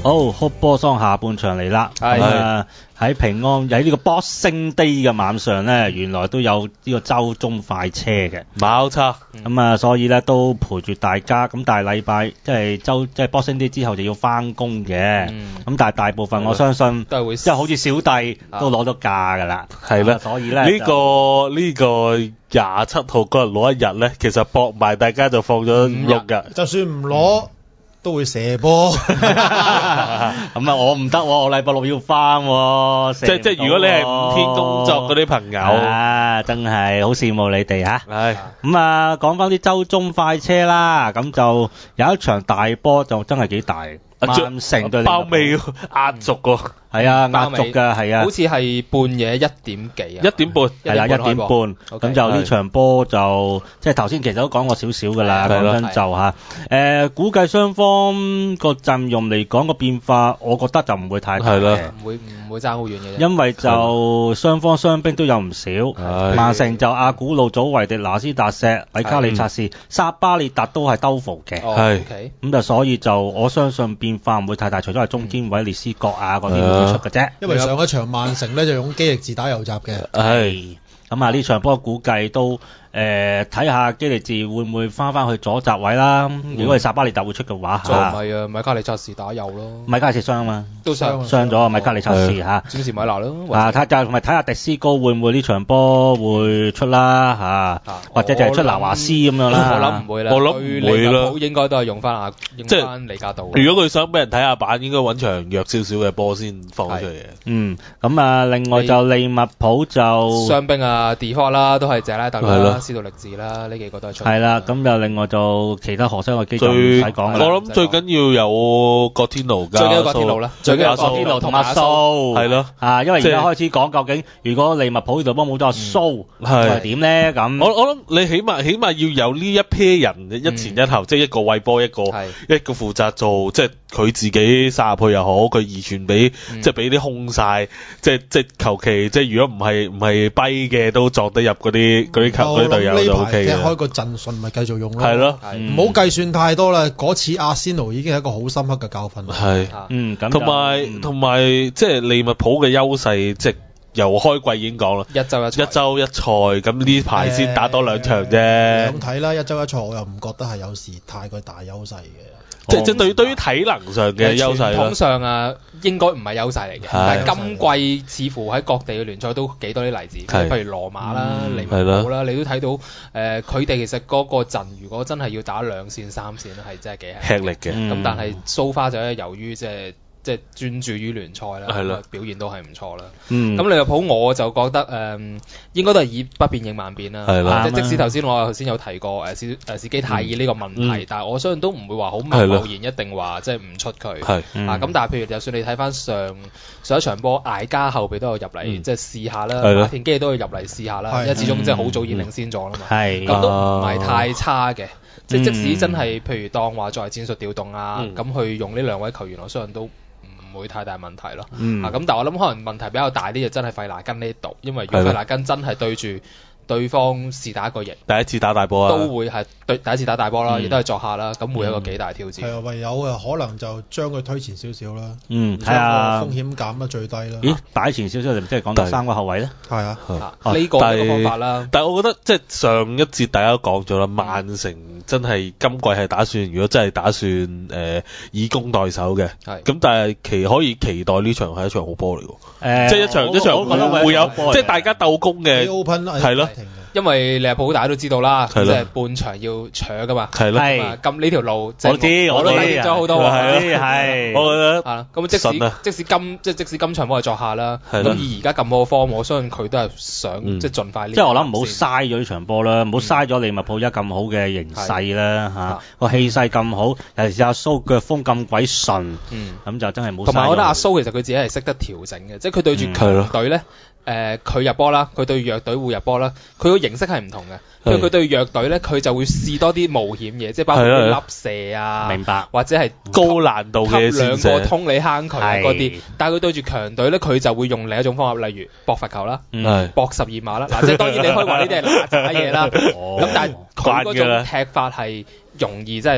好，哭波桑下半場嚟啦。喺平安喺呢個 Boxing Day 嘅晚上咧，原來都有呢個周中快車嘅， 冇錯。 所以咧都陪住大家。咁但係禮拜即係 Boxing Day 之後就要翻工嘅。咁但係大部分我相信都係會即係好似小弟都攞咗假㗎啦。 係啦， 所以咧呢個27號嗰日攞一日咧，其實搏埋大家就放咗6日。 就算唔攞。都會射波， 我唔得喎，我禮拜六要翻喎。 即係如果你係5天工作嗰啲朋友， 真係好羨慕你哋嚇。講翻啲周中快車啦，咁就有一場大波就真係幾大，曼城對包尾壓軸喎。 係啊，壓軸㗎，係啊， 好似係半夜1點幾啊 ，1點半， 係啦，1點半。咁就呢場波就即係頭先其實都講過少少㗎啦，講真就嚇。估計雙方個陣容嚟講個變化，我覺得就唔會太大嘅， 唔會爭好遠嘅。 因為就雙方傷兵都有唔少，曼城就阿古路、祖維迪、拿斯達石、米卡利察士、薩巴列達都係兜伏嘅，咁就所以就我相信變化唔會太大，除咗係中堅位列斯國啊嗰啲。出嘅啫， 因為上一場曼城咧就用基力治打右閘嘅， 咁呢場波估計都睇下基利治會唔會翻去左閘位啦。如果係薩巴列達會出嘅話， 就唔係啊，米卡利察士打右咯， 米卡利察傷啊嘛， 都傷咗米卡利察士嚇， 詹士米拿咯， 同埋睇下迪斯高會唔會呢場波會出啦或者就係出拿華斯咁樣啦。 我諗唔會啦， 我諗唔會啦， 應該都係用翻李加道。 如果佢想俾人睇下板，應該揾場弱少少嘅波先放出嚟嘅。 另外就利物浦就傷兵迪科啦，都係謝拉特啦。斯杜力治啦，呢幾個都係出。 係啦，咁又另外就其他荷西嘅基就唔使講啦。 我諗最緊要有國天奴加， 最緊要國天奴啦，最緊要國天奴同阿蘇， 係咯， 因為而家開始講究竟，如果利物浦呢度幫冇咗阿蘇，係點咧？咁我諗你起碼要有呢一 pair 人一前一後，即係一個餵波，一個負責做，即係佢自己殺入去又好，佢二傳俾即係俾啲空晒，即係求其即係如果唔係跛嘅都撞得入嗰啲球隊隊友就 OK 嘅。 開個陣術咪繼續用咯， 係咯， 唔好計算太多啦。嗰次阿仙奴已經係一個好深刻嘅教訓。 係，同埋即係利物浦嘅優勢，即係由開季已經講啦，一周一賽，咁呢排先打多2場啫。 咁睇啦，一周一賽我又唔覺得係有時太過大優勢嘅。 即係對於體能上嘅優勢， 傳統上應該唔係優勢嚟嘅。但係今季似乎喺各地嘅聯賽都幾多啲例子，譬如羅馬啦、利物浦啦，你都睇到佢哋其實嗰個陣如果真係要打2線3線咧，係真係幾吃力嘅。 咁但係so far就由於即係專注於聯賽啦，表現都係唔錯啦。咁利物浦我就覺得應該都係以不變應萬變啦。即使頭先有提過史基泰爾呢個問題，但係我相信都唔會話好貿然一定話即係唔出佢。咁但係譬如就算你睇翻上一場波，艾加後備都有入嚟即係試下啦，馬田基都有入嚟試下啦，因為始終即係好早已經領先咗啦嘛。咁都唔係太差嘅。即使真係譬如當話作為戰術調動咁去用呢2位球員，我相信都唔會太大問題咯。咁但係我諗可能問題比較大啲就真係費拿根呢度，因為如果費拿根真係對住對方試打一個型， 第一次打大波都會係第一次打大波啦，亦都係作客啦，咁會有一個幾大挑戰。 係唯有可能就將佢推前少少啦。 睇下風險減得最低啦。 咦，擺前少少就即係講到3個後衞咧？ 係啊， 呢個方法啦。 但係我覺得即係上一節大家都講咗啦，曼城真係今季係打算，如果真係打算以攻代守嘅，咁但係可以期待呢場係一場好波嚟喎。即係一場會有即係大家鬥攻嘅，係咯。 因為利物浦大家都知道啦，即係半場要搶噶嘛。係咯。咁呢條路，我都睇咗好多。係。 我覺得咁即使今場波係作客啦，咁以而家咁好嘅 form，我相信佢都係想即係盡快。 即係我諗唔好嘥咗呢場波啦，唔好嘥咗利物浦而家咁好嘅形勢啦個氣勢咁好，尤其是阿蘇腳風咁鬼順，咁就真係冇。 同埋我覺得阿蘇其實佢自己係識得調整嘅，即係佢對住強隊咧。佢入波啦，佢對弱隊會入波啦，佢個形式係唔同嘅。因為佢對弱隊咧，佢就會試多啲冒險嘢，即係包括粒射啊， 明白， 或者係高難度嘅 2個通你坑渠嗰啲。但係佢對住強隊咧，佢就會用另一種方法，例如搏罰球啦，搏12碼啦。嗱，即係當然你可以話呢啲係嗱喳嘢啦。咁但係佢嗰種踢法係容易即係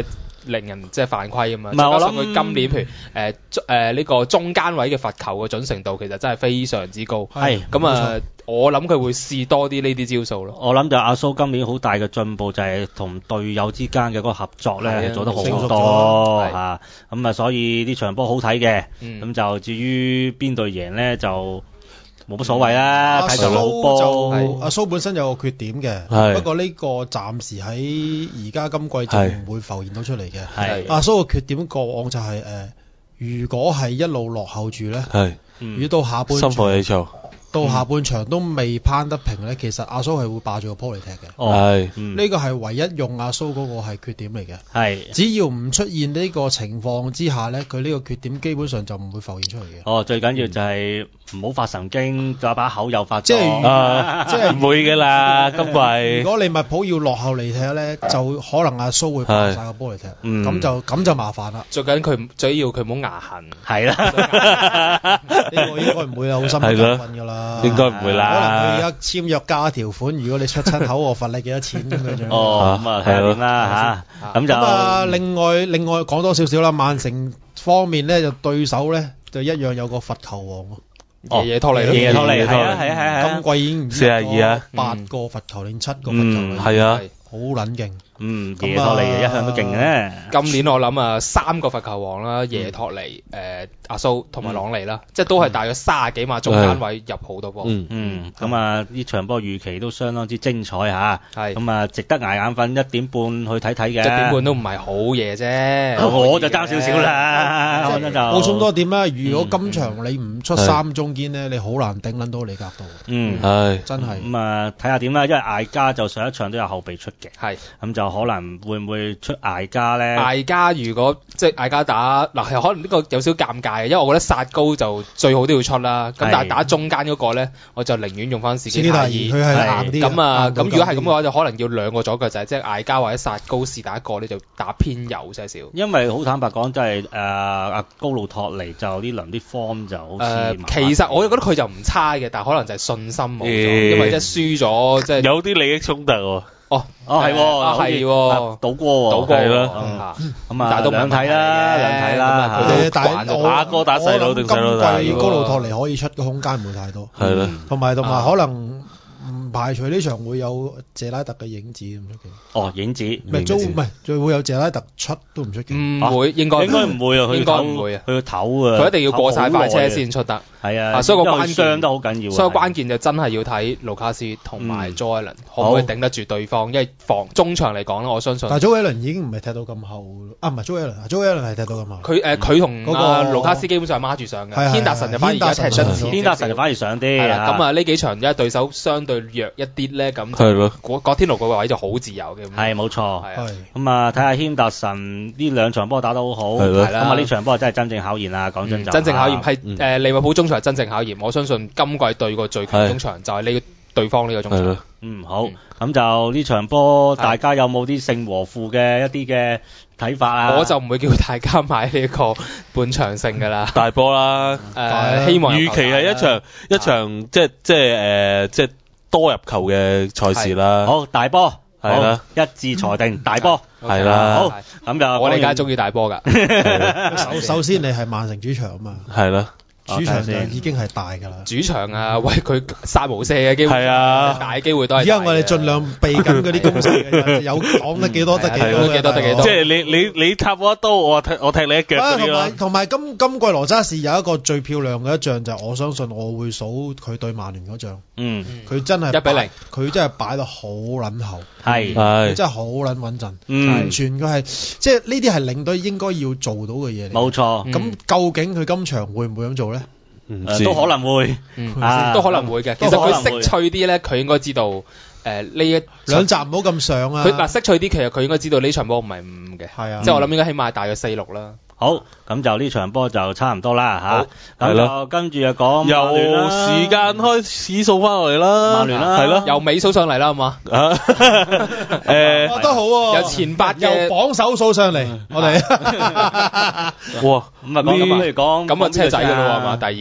令人即係犯規啊嘛。唔係我諗佢今年譬如呢個中間位嘅罰球嘅準程度其實真係非常之高。係咁啊，我諗佢會試多啲呢啲招數咯。 我諗就阿蘇今年好大嘅進步就係同隊友之間嘅嗰個合作咧做得好多嚇。咁啊，所以呢場波好睇嘅。咁就至於邊隊贏咧就冇乜所謂啦。睇場老波。 阿蘇本身有個缺點嘅，不過呢個暫時喺而家今季就唔會浮現到出嚟嘅。阿蘇個缺點過往就係如果係一路落後住咧，如果到下半場到下半場都未攀得平咧，其實阿蘇係會霸住個波嚟踢嘅。呢個係唯一用阿蘇嗰個係缺點嚟嘅。只要唔出現呢個情況之下咧，佢呢個缺點基本上就唔會浮現出嚟嘅。最緊要就係唔好發神經，就把口又發作。即係唔會㗎啦，今季。 如果利物浦要落後嚟踢咧，就可能阿蘇會霸晒個波嚟踢，咁就麻煩啦。 最要佢唔好牙痕。 係啦， 呢個應該唔會有好深嘅教訓㗎啦。 應該唔會啦。 可能佢而家簽約加條款，如果你出親口，我罰你幾多錢咁樣。 咁啊睇下點啦嚇。咁就另外講多少少啦。曼城方面咧就對手咧就一樣有個罰球王。 爺爺托尼咯。 爺爺托尼係。 今季已經 42啊 ，8個罰球定7個罰球。 係啊。 好撚勁， 爺爺托尼一向都勁嘅。 今年我諗啊，3個罰球王啦，爺爺托尼、阿蘇同埋朗尼啦，即係都係大約30幾碼中間位入好多波。 咁啊呢場波預期都相當之精彩嚇。咁啊值得捱眼瞓1點半去睇睇嘅。1點半都唔係好夜啫。 我就爭少少啦，我就補充多點啦。如果今場你唔出3中堅咧，你好難頂撚到李格道。真係。咁啊睇下點啦，因為艾加就上一場都有後備出嘅。咁就可能會唔會出艾加咧？ 艾加如果即係艾加打嗱，可能呢個有少少尷尬嘅，因為我覺得殺高就最好都要出啦。咁但係打中間嗰個咧，我就寧願用翻史基泰爾。 佢係硬啲。 咁啊，咁如果係咁嘅話，就可能要2個左腳仔，即係艾加或者殺高是打一個咧，就打偏右些少。 因為好坦白講，即係阿高路托尼就呢輪啲 form 就好似其實我覺得佢就唔差嘅，但係可能就係信心冇咗，因為即係輸咗，即係有啲利益衝突喎。 係喎，賭過係咯。 咁啊，兩睇啦。 打哥打細佬定細佬打？ 今季高路托尼可以出嘅空間唔會太多。 係咯。 同埋可能唔排除呢場會有謝拉特嘅影子咁出奇。 影子。 最會有謝拉特出都唔出奇。 唔會，應該唔會啊。 應該唔會啊。 佢要唞啊。 佢一定要過晒快車先出得。 係啊。 所以個關鍵傷得好緊要。 所以關鍵就真係要睇盧卡斯同埋佐艾倫可唔可以頂得住對方，因為中場嚟講咧，我相信。 但係佐艾倫已經唔係踢到咁後啊，唔係佐艾倫係踢到咁後。 佢同嗰個盧卡斯基本上孖住上嘅。軒達臣就反而而家踢得遲。 軒達臣就反而上啲。係啦。 咁啊呢幾場而家對手相對弱一啲咧，咁就葛天奴個位就好自由嘅。 係冇錯。咁啊睇下軒達臣呢2場波打得好好。 係啦。 咁啊呢場波真係真正考驗啦，講真就。 真正考驗係利物浦中場真正考驗，我相信今季對個最強中場就係呢對方呢個中場。 好，咁就呢場波大家有冇啲勝和負嘅一啲嘅睇法啊？ 我就唔會叫大家買呢個半場勝㗎啦， 大波啦。 希望預期係一場即係多入球嘅賽事啦。 好，大波。 係啦， 一致裁定大波。 係啦。 好，咁就我哋梗係中意大波㗎。 首先你係曼城主場啊嘛。 係啦。 主場就已經係大㗎啦。 主場啊，喂佢殺無赦嘅機會， 係啊， 大機會都係。 而家我哋盡量避緊嗰啲攻勢嘅，有講得幾多得幾多。 即係你插我一刀，我踢你一腳。 同埋今季羅渣士有一個最漂亮嘅一仗，就係我相信我會數佢對曼聯嗰仗。佢真係 1-0， 佢真係擺得好撚後。 係。 佢真係好撚穩陣。完全佢係即係呢啲係領隊應該要做到嘅嘢嚟。 冇錯。 咁究竟佢今場會唔會咁做咧？ 都可能會， 都可能會嘅。其實佢識趣啲咧，佢應該知道呢一兩集唔好咁上啊。 佢識趣啲，其實佢應該知道呢場波唔係5嘅。 係啊， 即係我諗應該起碼大約4-6啦。 好，咁就呢場波就差唔多啦嚇。咁就跟住就講曼聯啦。 由時間開始數翻落嚟啦。 曼聯啦， 係咯， 由尾數上嚟啦，好嘛？ 都好喎。 由前8嘅由榜首數上嚟，我哋。 哇！ 咁不如講咁車仔㗎咯係嘛？第2。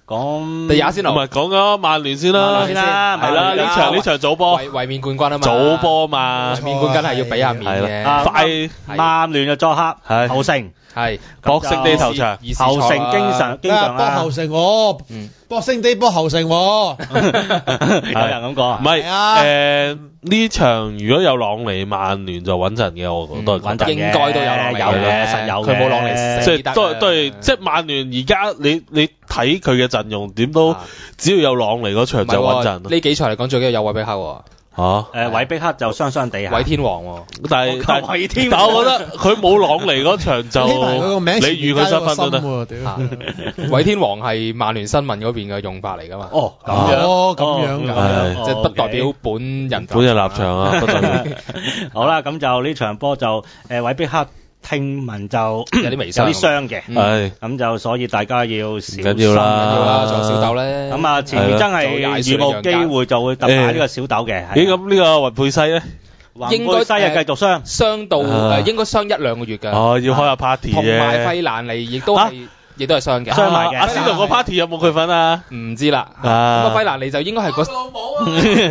講第二先咯， 唔係講咗曼聯先啦， 係啦， 呢場早波衛冕冠軍啊嘛， 早波嘛， 衛冕冠軍係要俾下面嘅， 快曼聯就作客侯城。 係博勝地頭場， 侯城經常博侯城博勝地博侯城，有人咁講， 唔係呢場如果有朗尼，曼聯就穩陣嘅，我都係穩陣， 應該都有嘅，實有佢冇朗尼， 即係都係即係曼聯而家你睇佢嘅陣容點都只要有朗尼嗰場就穩陣。 呢幾場嚟講最緊要有韋碧克。 韋碧克就雙地韋天王但係我覺得佢冇朗尼嗰場就你預佢失分都得。 韋天王係曼聯新聞嗰邊嘅用法嚟㗎嘛？ 咁樣即係不代表本人立場啊。 好啦，咁就呢場波就韋碧克。聽聞就有啲微傷， 有啲傷嘅， 係咁就所以大家要小心啦，仲有小豆咧。咁啊，前面真係如無機會就會特擺呢個小豆嘅。 咁呢個雲佩西咧， 雲佩西啊繼續傷到應該傷1-2個月㗎。 要開下 party 同埋費蘭尼亦都係傷嘅， 傷埋嘅。 阿仙奴個 party 有冇佢份啊？ 唔知啦。咁啊，費蘭尼就應該係個老母啊！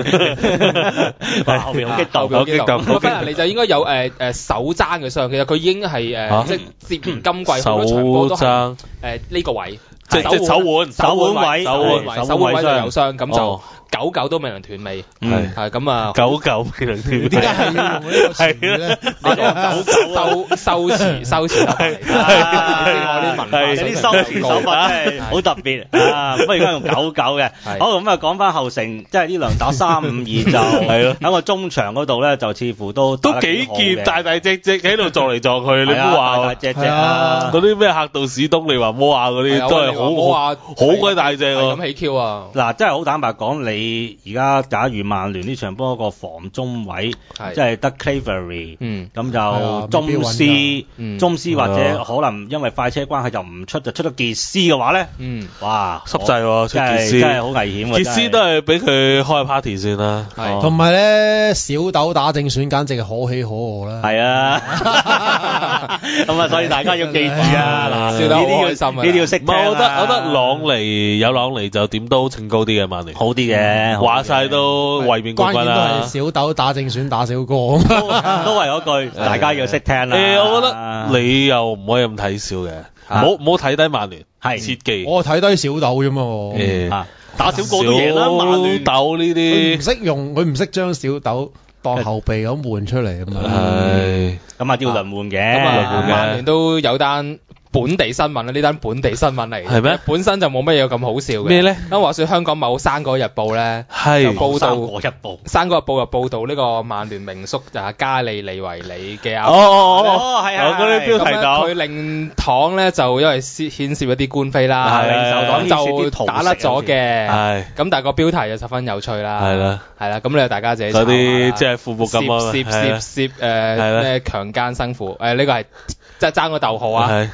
後邊好激動， 費蘭尼就應該有手踭嘅傷，其實佢已經係即係接連今季好多場波都係呢個位， 即係手腕位就有傷，咁就久都未能斷尾。係咁啊， 久未能斷尾。 點解係要用呢個詞語咧？ 修辭得嚟啦，啲文化啲修辭手法真係好特別啊！不如而家用久嘅。好，咁啊講翻後城，即係呢兩打3-5-2就係咯，喺個中場嗰度咧就似乎都幾件大隻喺度撞嚟撞去，你唔好話大隻嗰啲咩客道史東、利華摩亞嗰啲都係好鬼大隻喎， 咁起 Q 啊！ 嗱，真係好坦白講，你而家假如曼聯呢場波個防中位即係得 Cleverley，咁就中斯或者可能因為快車關係就唔出，就出咗傑斯嘅話咧，哇濕滯喎，出傑斯真係好危險喎， 傑斯都係俾佢開 party 先啦， 同埋咧小豆打正選簡直係可喜可賀啦， 係啊，咁啊所以大家要記住啊，嗱小豆好開心啊， 呢啲要識聽啦。 我覺得朗尼就點都稱高啲嘅曼聯， 好啲嘅， 話晒都衛冕冠軍啦。 關鍵都係小豆打正選打小哥， 都係嗰句，大家要識聽啦。 我覺得你又唔可以咁睇笑嘅，唔好睇低曼聯，切記。 我睇低小豆啫嘛， 打小哥都贏啦，曼聯豆呢啲唔識用，佢唔識將小豆當後備咁換出嚟啊嘛。 咁啊，要輪換嘅。咁啊， 曼聯都有單本地新聞啦，呢單本地新聞嚟， 係咩？ 本身就冇乜嘢咁好笑嘅。 咩咧？ 咁話說香港某《生果日報》咧，就報道《生果日報》就報道呢個曼聯名宿就係加利尼維里嘅係嗰啲標題佢令堂咧就因為牽涉一啲官非啦，咁就打甩咗嘅。咁但係個標題就十分有趣啦。係啦，咁你大家自己嗰啲即係父母咁啊， 涉咩強姦生父呢個係即係爭個逗號啊。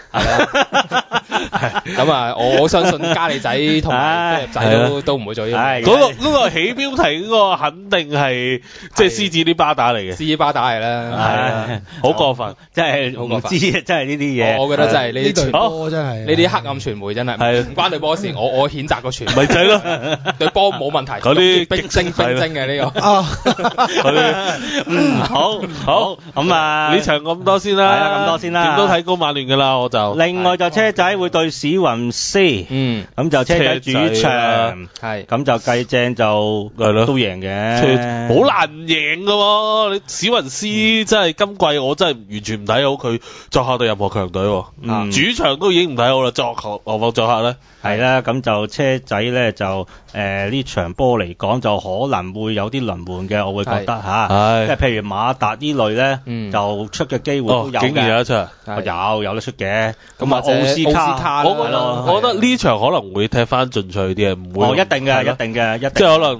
咁啊，我相信加利仔同埋仔都唔會做呢啲。 嗰個起標題嗰個肯定係即係獅子啲巴打嚟嘅， 獅子巴打嚟啦， 好過分， 真係好過分，真係呢啲嘢。 我覺得真係呢啲波真係呢啲黑暗傳媒真係唔關對波事，我譴責個傳媒。 咪就係咯， 對波冇問題。 嗰啲冰晶嘅呢個。 好咁啊， 呢場咁多先啦， 係啦，咁多先啦， 點都睇高曼聯㗎啦，我就。 另外就車仔會對史雲斯，咁就車仔主場，咁就計正就都贏嘅， 好難贏㗎喎。你史雲斯真係今季我真係完全唔睇好佢作客對任何強隊，主場都已經唔睇好啦，何況作客咧？ 係啦，咁就車仔咧就呢場波嚟講就可能會有啲輪換嘅，我會覺得嚇，即係譬如馬達呢類咧，就出嘅機會都有嘅， 竟然有得出， 有得出嘅。咁啊，奧斯卡， 我覺得呢場可能會踢翻進取啲嘅，唔會。 一定嘅， 即係可能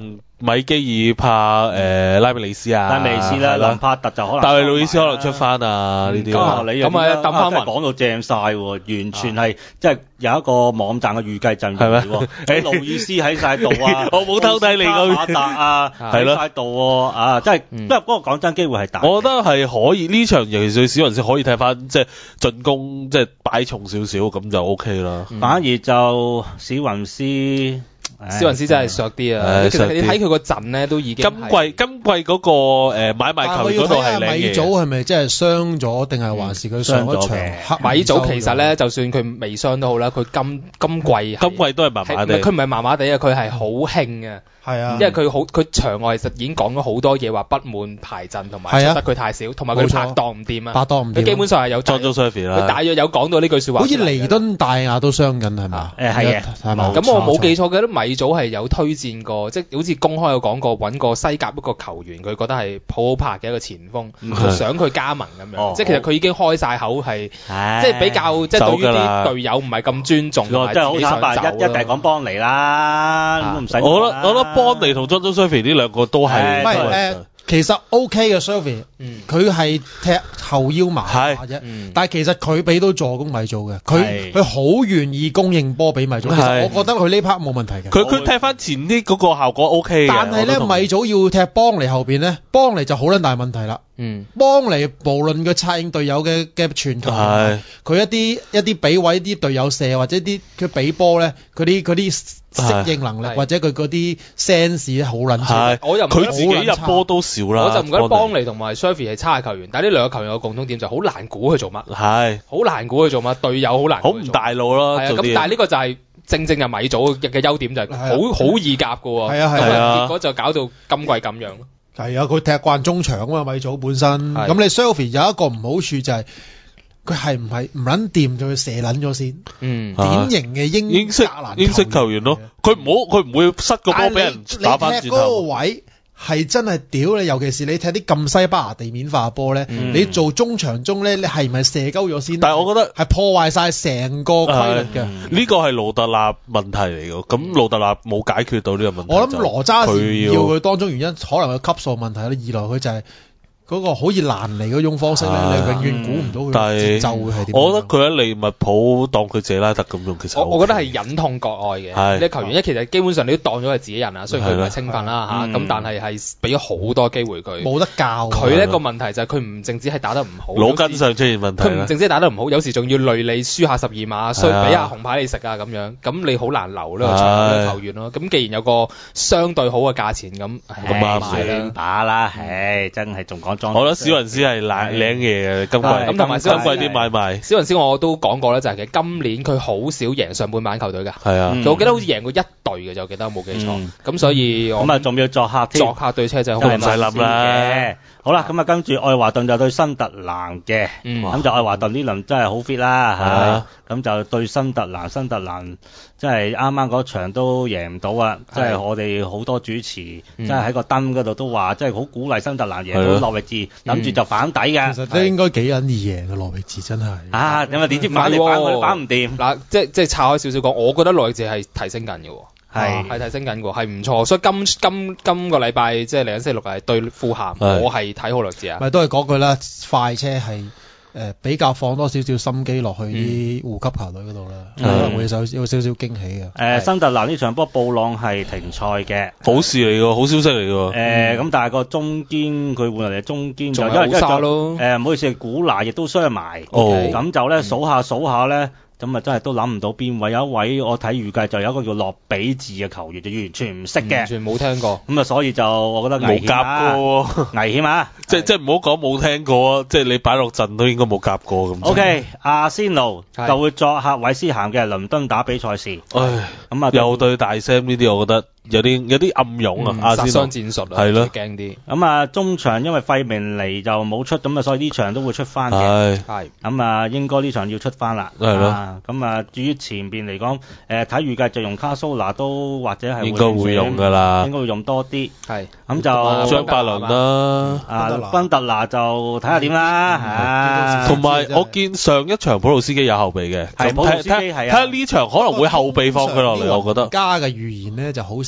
米基爾怕拉米利斯啊， 拉米利斯啦，林柏特就可能， 但係路易斯可能出翻啊呢啲。 咁啊抌翻講到正晒喎，完全係即係有一個網站嘅預計陣容嚟喎。路易斯喺晒度啊， 我冇偷睇你嗰馬達啊喺晒度喎啊，即係不過嗰個講真機會係大。 我覺得係可以呢場，尤其是史雲斯可以睇翻即係進攻即係擺重少少咁就 OK 啦。 反而就史雲斯。 史雲斯真係削啲啊！其實你睇佢個陣咧都已經今季嗰個買賣球員嗰度係靚嘅。 米祖係咪真係傷咗，定係還是佢上一場？ 米祖其實咧，就算佢未傷都好啦，佢今季都係麻麻地。 佢唔係麻麻地啊，佢係好興啊！ 係啊， 因為佢場外其實已經講咗好多嘢，話不滿排陣同埋出得佢太少，同埋佢拍檔唔掂啊！ 拍檔唔掂， 佢基本上係有裝咗 survey 啦。 佢大約有講到呢句説話。 好似尼敦大亞都傷緊係嘛？ 係嘅，係嘛？ 咁我冇記錯嘅，都米祖係有推薦過，即係好似公開有講過揾個西甲一個球員，佢覺得係好拍嘅一個前鋒，想佢加盟咁樣。即係其實佢已經開晒口係，即係比較即係對於啲隊友唔係咁尊重， 即係好坦白，一定係講邦尼啦，都唔使。 我覺得邦尼同莊周呢兩個都係其實 OK 嘅 Survey，佢係踢後腰麻啫，但係其實佢俾到助攻米祖嘅，佢好願意供應波俾米祖。其實我覺得佢呢 part 冇問題嘅。 佢踢翻前啲嗰個效果 OK 嘅。 但係咧米祖要踢邦尼後邊咧，邦尼就好撚大問題啦。邦尼無論佢策應隊友嘅傳球，佢一啲俾位啲隊友射或者啲佢俾波咧，嗰啲適應能力或者佢嗰啲 sense 好撚差。 我又唔佢自己入波都少啦。 我就唔覺得邦尼同埋 Survey 係差嘅球員，但係呢兩個球員有個共通點就好難估佢做乜。好難估佢做乜，隊友好難。 好唔大路咯。 咁但係呢個就係正就米祖嘅優點就係好易夾㗎喎。結果就搞到今季咁樣咯。 係啊，佢踢慣中場啊嘛，米祖本身。咁你 Survey 有一個唔好處就係佢係唔係唔撚掂就要射撚咗先。典型嘅英式球員咯。佢唔會塞個波俾人打翻轉頭。 你踢嗰個位係真係屌你，尤其是你踢啲咁西班牙地面化波咧，你做中場中咧，你係咪射鳩咗先？ 但係我覺得係破壞晒成個規律嘅。 呢個係盧特納問題嚟嘅，咁盧特納冇解決到呢個問題。 我諗羅渣士要佢當中原因，可能佢級數問題啦，二來佢就係嗰個好似難嚟嗰種方式咧，你永遠估唔到佢節奏會係點。 我覺得佢喺利物浦當佢謝拉特咁用，其實我覺得係忍痛割愛嘅。呢球員，因為其實基本上你都當咗係自己人啊，雖然佢唔係青訓啦嚇，咁但係俾咗好多機會佢。冇得教。佢呢個問題就係佢唔淨止係打得唔好， 腦筋上出現問題。 佢唔淨止打得唔好，有時仲要累你輸下12碼，俾下紅牌你食啊咁樣，咁你好難留呢個球員咯。咁既然有個相對好嘅價錢咁， 買啦打啦，真係仲講裝。 我覺得史雲斯係靚嘢嘅今季，咁同埋今季啲買賣。 史雲斯我都講過咧，就係其實今年佢好少贏上半版球隊㗎。係啊，我記得好似贏過一隊嘅，就記得冇記錯。咁所以咁仲要作客作客對車仔好唔使諗啦。 好啦，咁跟住愛華頓就對新特蘭嘅，咁就愛華頓呢輪真係好 fit 啦，咁就對新特蘭真係啱啱嗰場都贏唔到啊！即係我哋好多主持，真係喺個燈嗰度都話，真係好鼓勵新特蘭贏到諾域治，諗住就反底嘅。 其實都應該幾撚易贏嘅諾域治真係。 咁啊點知反嚟反去反唔掂？ 嗱，即係拆開少少講，我覺得諾域治係提升緊嘅喎。係提升緊嘅喎，係唔錯。所以今個禮拜即係嚟緊星期六係對富咸，我係睇好諾域治啊。 咪都係講句啦，快車係比較放多少少心機落去啲護級球隊嗰度啦，可能會有少少驚喜嘅。 新特蘭呢場波布朗係停賽嘅， 好事嚟㗎，好消息嚟㗎。 咁但係個中堅佢換嚟中堅就因為唔好意思，古拿亦都傷埋，咁就咧數下咧。咁啊，真係都諗唔到邊位，有一位我睇預計就有一個叫洛比治嘅球員，就完全唔識嘅， 完全冇聽過。 咁啊，所以就我覺得危險冇夾過， 危險啊！ 即係唔好講冇聽過啊，即係你擺落陣都應該冇夾過咁。 OK，阿仙奴就會作客韋斯咸嘅倫敦打比賽事。 咁啊，又對大 Sam 呢啲，我覺得有啲暗湧啊， 殺傷戰術啊， 係咯， 驚啲。 咁啊，中場因為費明尼就冇出，咁啊，所以呢場都會出翻嘅。係。咁啊，應該呢場要出翻啦。係咯。咁啊，至於前邊嚟講，睇預計就用卡蘇拿都或者係應該會用㗎啦， 應該會用多啲。係。咁就張伯倫啦， 賓特拿就睇下點啦。 同埋我見上一場普魯斯基有後備嘅， 係普魯斯基係啊。 睇下呢場可能會後備放佢落嚟，我覺得。 而家嘅預言咧就好少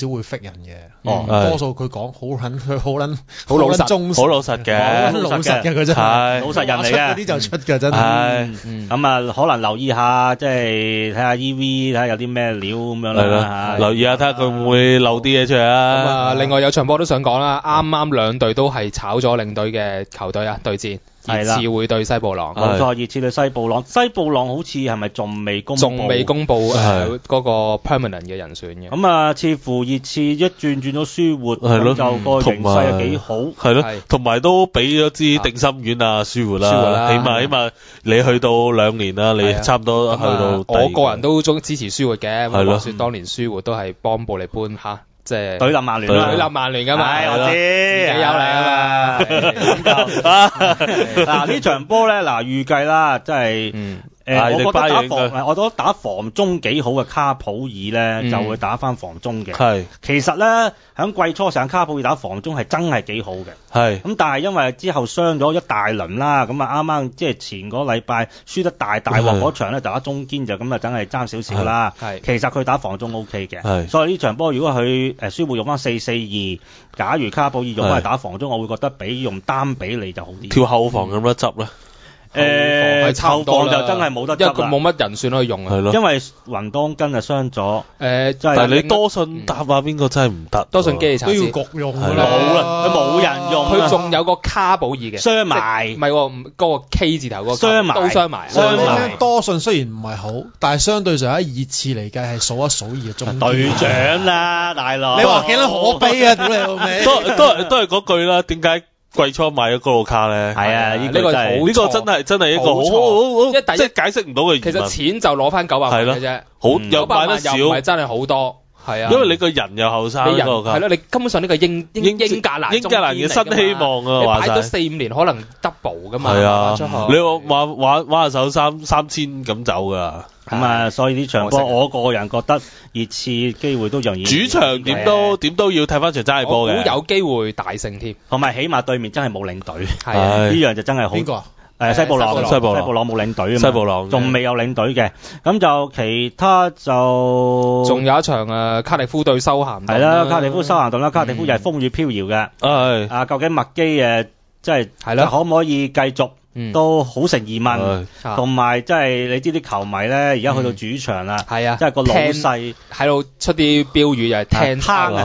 少會 fake 人嘅，多數佢講好老實忠實， 好老實嘅， 好老實嘅佢真係老實人嚟嘅， 嗰啲就出嘅真係。 咁啊，可能留意下，即係睇下 EV，睇下有啲咩料咁樣啦。 留意下睇下佢會唔會漏啲嘢出嚟啊。 咁啊，另外有場波都想講啦，啱兩隊都係炒咗領隊嘅球隊啊，對戰。熱刺會對西布朗， 冇錯，熱刺對西布朗。西布朗好似係咪仲未公佈嗰個 permanent 嘅人選嘅？ 咁啊，似乎熱刺一轉到舒活，咁就個形勢係幾好。 係咯，同埋都俾咗支定心丸啊，舒活啦，起碼你去到2年啦，你差唔多去到。 我個人都支持舒活嘅，話説當年舒活都係幫布利般嚇。即係對立曼聯啦， 對立曼聯㗎嘛， 我知，自己有嚟啊嘛。嗱呢場波咧，預計啦，即係我覺得打防中幾好嘅卡普爾咧，就會打翻防中嘅。係，其實咧喺季初上卡普爾打防中係真係幾好嘅。係，咁但係因為之後傷咗一大輪啦，咁啊啱啱即係前個禮拜輸得大鑊嗰場咧，就打中堅就咁啊，梗係爭少少啦。係，其實佢打防中 OK 嘅。係，所以呢場波如果佢舒活用翻4-4-2，假如卡普爾用翻打防中，我會覺得比用丹比利就好啲。 跳後防咁樣執咧？ 後防就真係冇得執啦， 因為佢冇乜人選可以用啊。 因為雲當根啊傷咗。 但係你多信搭下邊個真係唔得。 多信基利查斯都要焗用㗎啦， 佢冇人用。 佢仲有個卡保爾嘅傷埋， 唔係嗰個 K 字頭嗰個傷埋， 都傷埋。 多信雖然唔係好，但係相對上喺熱刺嚟計係數一數二嘅中隊長啦，大佬。 你話幾多可悲啊？屌你老味！ 都係嗰句啦，點解？季初買咗高路卡咧， 係啊，呢個真係一個好，即係解釋唔到嘅原因。 其實錢就攞翻900萬嘅啫， 好又買得少， 又唔係真係好多，係啊。 因為你個人又後生， 係咯，你根本上呢個英格蘭嘅新希望啊， 話曬。你擺咗4-5年，可能 double 噶嘛。 係啊，你話玩下手3000咁走噶。 咁啊，所以呢場波我個人覺得熱刺機會都容易。 主場點都要睇翻場齋波嘅。 我估有機會大勝添。 同埋起碼對面真係冇領隊。 係啊， 呢樣就真係好。 邊個？ 西布朗冇領隊啊嘛。 西布朗仲未有領隊嘅。咁就其他就仲有一場卡迪夫對修咸頓。 係啦，卡迪夫修咸頓啦，卡迪夫又係風雨飄搖嘅。 係。 究竟麥基即係可唔可以繼續？都好成疑問，同埋即係你知啲球迷咧，而家去到主場啦，係啊，即係個老細喺度出啲標語，又係聽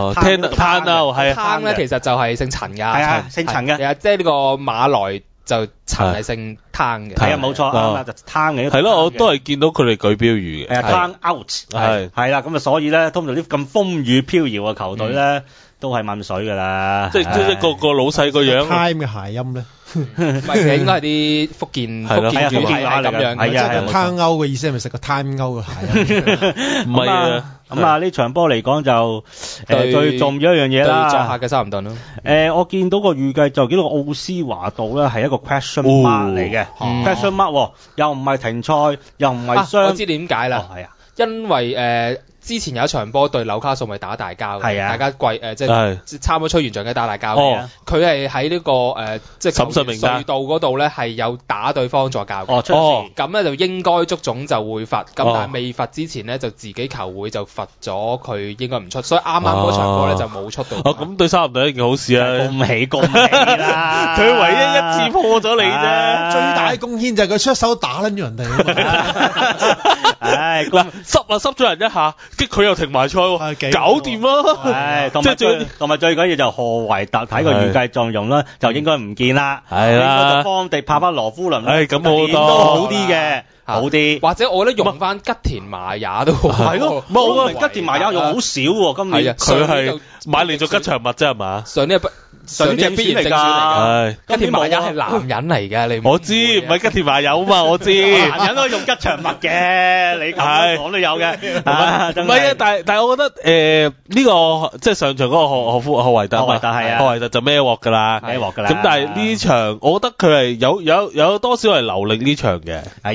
攤咧，其實就係姓陳㗎， 係啊，姓陳嘅， 係啊，即係呢個馬來就陳係姓攤嘅， 係啊，冇錯啊，就攤嘅， 係咯，我都係見到佢哋舉標語嘅， 係啊，攤 out，係啦，咁啊，所以咧，通常啲咁風雨飄搖嘅球隊咧，都係問水㗎啦， 即係個老細個樣 time 嘅諧音咧。 唔係，應該係啲福建話嚟咁樣嘅， 即係 time out 嘅意思係咪食個 time out 嘅諧音？ 唔係啊， 咁啊呢場波嚟講就最重要一樣嘢啦， 作客嘅修咸頓咯。 我見到個預計就見到個奧斯華道咧係一個 question mark 嚟嘅，question mark 又唔係停賽，又唔係傷。 我知點解啦，係啊，因為之前有一場波對紐卡素咪打大交嘅，大家即係差唔多吹完仗嘅打大交嘅。佢係喺呢個即係審訊名單隧道嗰度咧係有打對方助教嘅。咁咧就應該足總就會罰，咁但係未罰之前咧就自己球會就罰咗佢應該唔出，所以啱啱嗰場波咧就冇出到。 咁對修咸頓一件好事啊！ 恭喜啦！ 佢唯一一次破咗你啫， 最大貢獻就係佢出手打撚咗人哋。 唉， 濕咗人一下。佢又停埋賽喎，搞掂啦！ 同埋最緊要就何維特睇個預計陣容啦，就應該唔見啦。 係啦， 方迪帕巴羅夫倫， 咁好多好啲嘅，好啲。 或者我覺得用翻吉田麻也都好。 係咯，我覺得吉田麻也用好少喎，今年。 佢係買嚟做吉祥物啫係嘛？ 上隻必然正選嚟㗎，吉田麻也係男人嚟嘅，你我知唔係吉田麻也啊嘛，我知男人都用吉祥物嘅，你咁講都有嘅，唔係啊，但係我覺得呢個即係上場嗰個何維特係啊，何維特就孭鑊㗎啦，咁但係呢場我覺得佢係有多少係留力呢場嘅， 係應該嘅，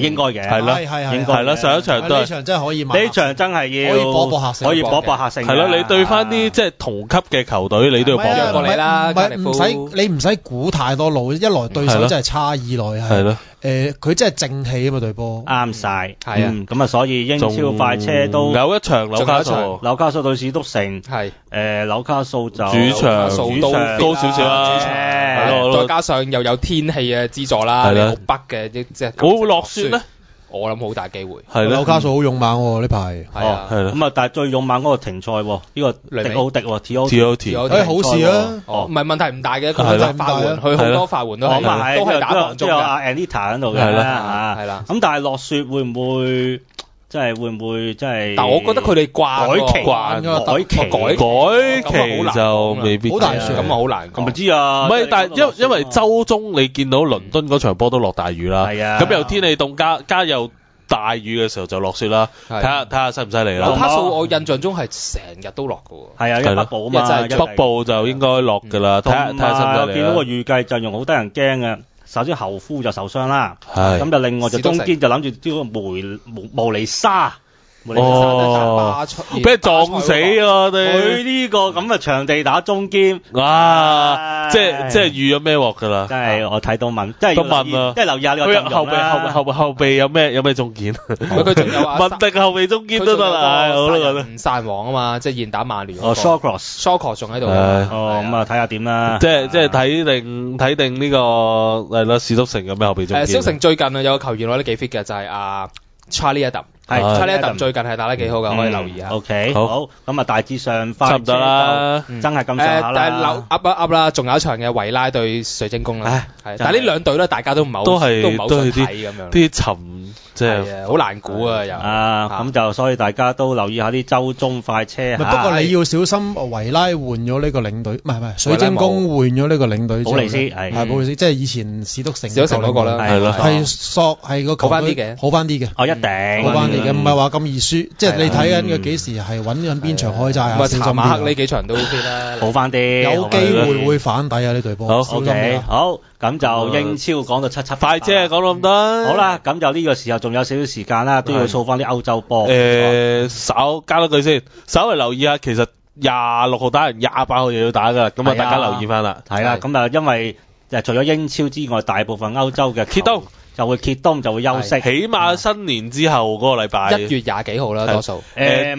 嘅。 係啦， 應該係啦，上一場都係。 呢場真係可以買。 呢場真係要可以搏搏客勝。 可以搏搏客勝。 係咯，你對翻啲即係同級嘅球隊，你都要搏過嚟啦。 你唔使估太多路，一來對手真係差，二來係咯。佢真係正氣啊嘛隊波。 啱晒。係啊。咁啊，所以英超快車都有一場紐卡素對史篤城。係。紐卡素就主場都高少少啦。 係咯。再加上又有天氣嘅資助啦，你好北嘅即係。 會唔會落雪咧？ 我諗好大機會。 係紐卡素好勇猛喎呢排。 係啊。 咁啊，但係最勇猛嗰個停賽喎，呢個迪奧迪 T.O.T. 好事啊。 唔係問題唔大嘅，佢法援，佢好多法援都係打防中嘅。 都有阿 Anita 喺度嘅。係啦。咁但係落雪會唔會？即係會唔會即係？但我覺得佢哋改期就未必。 好難説，咁啊好難講。 唔知啊。 唔係，但係因為週中你見到倫敦嗰場波都落大雨啦。係啊。咁又天氣凍加又大雨嘅時候就落雪啦。睇下犀唔犀利啦。 紐卡素我印象中係成日都落㗎喎。 係啊，因為北部啊嘛， 北部就應該落㗎啦。睇下犀唔犀利。 見到個預計陣容好得人驚嘅。首先後夫就受傷啦，咁就另外就中堅就諗住呢個慕尼沙俾人撞死喎！ 佢呢個咁嘅場地打中堅， 哇！即係預咗咩鑊㗎啦？ 真係我睇到問，即係問啊！ 即係留意下呢個陣容啦。 後備有咩中堅？ 佢仲有文迪後備中堅都得啦，我都覺得。 散王啊嘛，即係現打曼聯。 Shawcross 仲喺度。 咁啊睇下點啦。 即係睇定呢個係啦，史篤城有咩後備中堅？ 史篤城最近啊有個球員攞得幾 fit 嘅，就係阿 Charlie Adam。Charlie Adam 最近係打得幾好㗎，可以留意下。 OK，好，咁啊大致上差唔多啦，真係咁上下啦。 但係噏啦，仲有一場嘅維拉對水晶宮啦。係，但係呢兩隊咧，大家都唔係好想睇咁樣。 啲沉即係好難估啊又。 咁就所以大家都留意下啲週中快車。 不過你要小心維拉換咗呢個領隊，唔係水晶宮換咗呢個領隊。 保利斯係保利斯，即係以前史篤城嗰個啦，係個好翻啲嘅，好翻啲嘅。 哦，一定。 好翻啲嘅，唔係話咁易輸，即係你睇緊佢幾時係揾緊邊場開齋啊？ 查馬克呢幾場都 OK 啦， 好翻啲， 有機會會反底啊！呢隊波。 好 OK，好，咁就英超講到七快車講到咁多。 好啦，咁就呢個時候仲有少少時間啦，都要掃翻啲歐洲波。 加多句先，稍微留意下，其實26號打完28號又要打噶啦，咁啊大家留意翻啦。 係啦，咁啊因為除咗英超之外，大部分歐洲嘅揭冬就會歇冬就會休息， 起碼新年之後嗰個禮拜 1月20幾號啦，多數未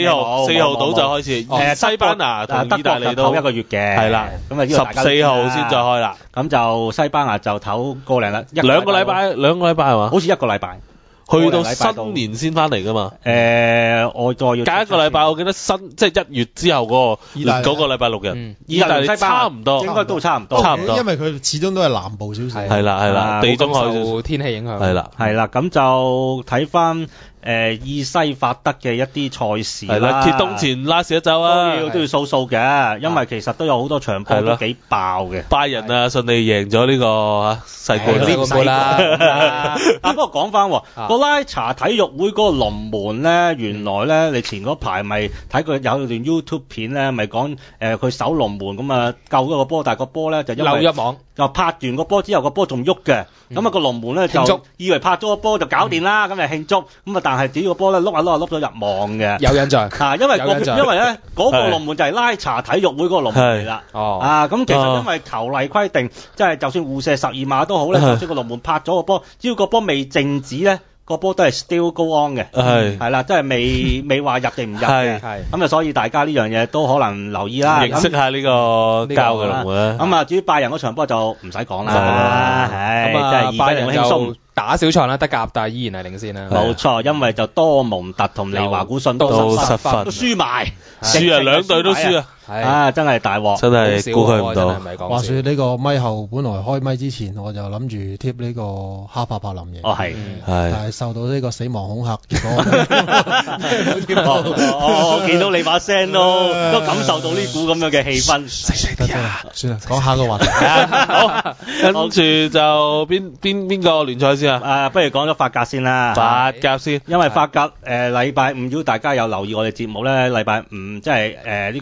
4號到就開始，西班牙同意大利都唞1個月嘅， 係啦，咁啊14號先再開啦， 咁就西班牙就唞個零啦， 兩個禮拜係嘛？ 好似1個禮拜。 去到新年先翻嚟噶嘛？ 我再要隔一個禮拜，我記得即係1月之後嗰個禮拜6日， 意大利差唔多， 應該都差唔多， 因為佢始終都係南部少少。 係啦，地中海受天氣影響。 係啦，咁就睇翻意西法德嘅一啲賽事啦。 歇冬前拉屎一周啊， 都要數數嘅，因為其實都有好多場波都幾爆嘅。 拜仁啊，順利贏咗呢個世冠啦。不過講翻個拉查體育會嗰個龍門咧，原來咧你前嗰排咪睇佢有段 YouTube 片咧，咪講佢守龍門咁啊救咗個波，但係個波咧就因為漏入網， 就拍完個波之後個波仲喐嘅，咁啊個龍門咧就以為拍咗個波就搞掂啦，咁就慶祝，咁啊但係只要個波咧碌咗入網嘅， 有印象因為咧嗰個龍門就係拉查體育會嗰個龍門嚟啦，咁其實因為球例規定，即係就算互射12碼都好咧，就算個龍門拍咗個波，只要個波未靜止咧。個波都係 still go on 嘅，係啦，即係未話入定唔入嘅，咁啊，所以大家呢樣嘢都可能留意啦， 認識下呢個交嘅龍門。 咁啊，至於拜仁嗰場波就唔使講啦， 咁啊，拜仁輕鬆打小場啦，德甲但係依然係領先啦。 冇錯，因為就多蒙特同利華古遜都失分，都輸埋， 輸啊，兩隊都輸啊， 真係大鑊， 真係估佢唔到。 話說呢個咪後本來開咪之前，我就諗住貼呢個哈帕柏林嘅，但係受到呢個死亡恐嚇，結果我見到你把聲都感受到呢股咁樣嘅氣氛。 算啦，講下個話題。 好，跟住就邊個聯賽先啊？ 不如講咗法甲先啦。 法甲先， 因為法甲禮拜五，如果大家有留意我哋節目咧，禮拜五即係呢個